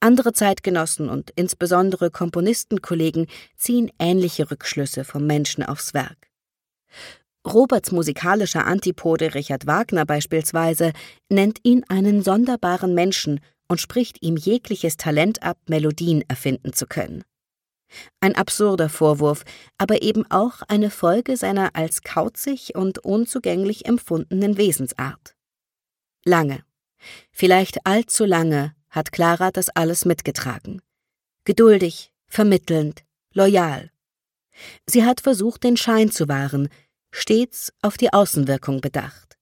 Andere Zeitgenossen und insbesondere Komponistenkollegen ziehen ähnliche Rückschlüsse vom Menschen aufs Werk. Roberts musikalischer Antipode Richard Wagner beispielsweise nennt ihn einen sonderbaren Menschen und spricht ihm jegliches Talent ab, Melodien erfinden zu können. Ein absurder Vorwurf, aber eben auch eine Folge seiner als kauzig und unzugänglich empfundenen Wesensart. Lange, vielleicht allzu lange, hat Clara das alles mitgetragen. Geduldig, vermittelnd, loyal. Sie hat versucht, den Schein zu wahren, stets auf die Außenwirkung bedacht.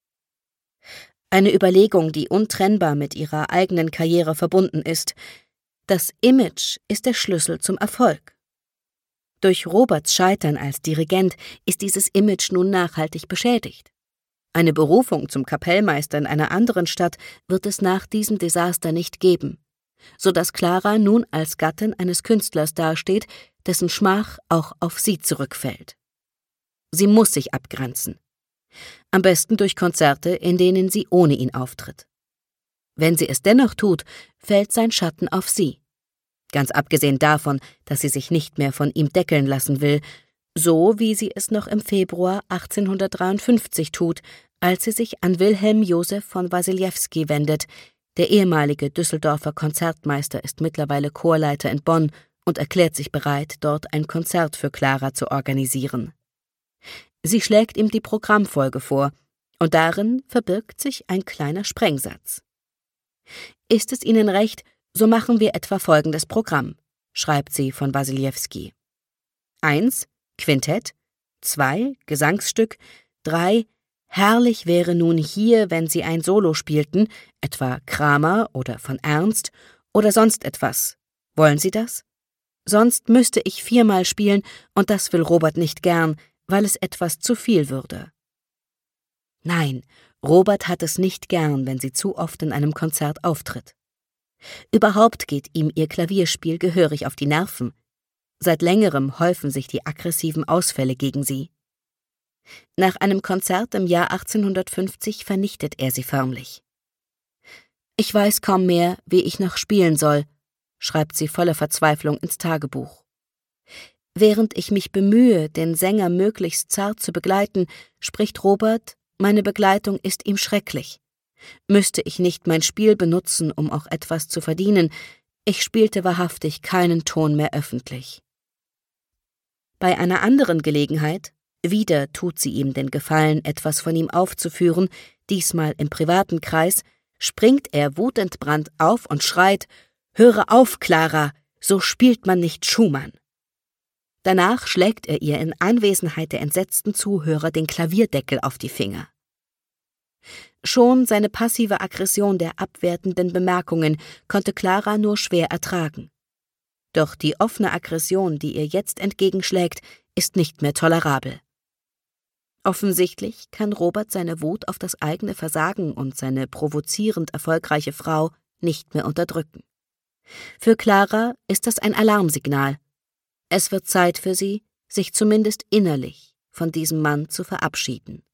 Eine Überlegung, die untrennbar mit ihrer eigenen Karriere verbunden ist. Das Image ist der Schlüssel zum Erfolg. Durch Roberts Scheitern als Dirigent ist dieses Image nun nachhaltig beschädigt. Eine Berufung zum Kapellmeister in einer anderen Stadt wird es nach diesem Desaster nicht geben, sodass Clara nun als Gattin eines Künstlers dasteht, dessen Schmach auch auf sie zurückfällt. Sie muss sich abgrenzen. Am besten durch Konzerte, in denen sie ohne ihn auftritt. Wenn sie es dennoch tut, fällt sein Schatten auf sie. Ganz abgesehen davon, dass sie sich nicht mehr von ihm deckeln lassen will, so wie sie es noch im Februar 1853 tut, als sie sich an Wilhelm Joseph von Wasilewski wendet. Der ehemalige Düsseldorfer Konzertmeister ist mittlerweile Chorleiter in Bonn und erklärt sich bereit, dort ein Konzert für Clara zu organisieren. Sie schlägt ihm die Programmfolge vor, und darin verbirgt sich ein kleiner Sprengsatz. Ist es Ihnen recht, so machen wir etwa folgendes Programm, schreibt sie von Wasilewski. 1. Quintett, 2. Gesangsstück, 3. Herrlich wäre nun hier, wenn Sie ein Solo spielten, etwa Kramer oder von Ernst oder sonst etwas. Wollen Sie das? Sonst müsste ich 4-mal spielen, und das will Robert nicht gern, weil es etwas zu viel würde. Nein, Robert hat es nicht gern, wenn sie zu oft in einem Konzert auftritt. Überhaupt geht ihm ihr Klavierspiel gehörig auf die Nerven. Seit längerem häufen sich die aggressiven Ausfälle gegen sie. Nach einem Konzert im Jahr 1850 vernichtet er sie förmlich. »Ich weiß kaum mehr, wie ich noch spielen soll«, schreibt sie voller Verzweiflung ins Tagebuch. Während ich mich bemühe, den Sänger möglichst zart zu begleiten, spricht Robert, meine Begleitung ist ihm schrecklich. Müsste ich nicht mein Spiel benutzen, um auch etwas zu verdienen, ich spielte wahrhaftig keinen Ton mehr öffentlich. Bei einer anderen Gelegenheit, wieder tut sie ihm den Gefallen, etwas von ihm aufzuführen, diesmal im privaten Kreis, springt er wutentbrannt auf und schreit, »Höre auf, Clara, so spielt man nicht Schumann!« Danach schlägt er ihr in Anwesenheit der entsetzten Zuhörer den Klavierdeckel auf die Finger. Schon seine passive Aggression der abwertenden Bemerkungen konnte Clara nur schwer ertragen. Doch die offene Aggression, die ihr jetzt entgegenschlägt, ist nicht mehr tolerabel. Offensichtlich kann Robert seine Wut auf das eigene Versagen und seine provozierend erfolgreiche Frau nicht mehr unterdrücken. Für Clara ist das ein Alarmsignal. Es wird Zeit für sie, sich zumindest innerlich von diesem Mann zu verabschieden.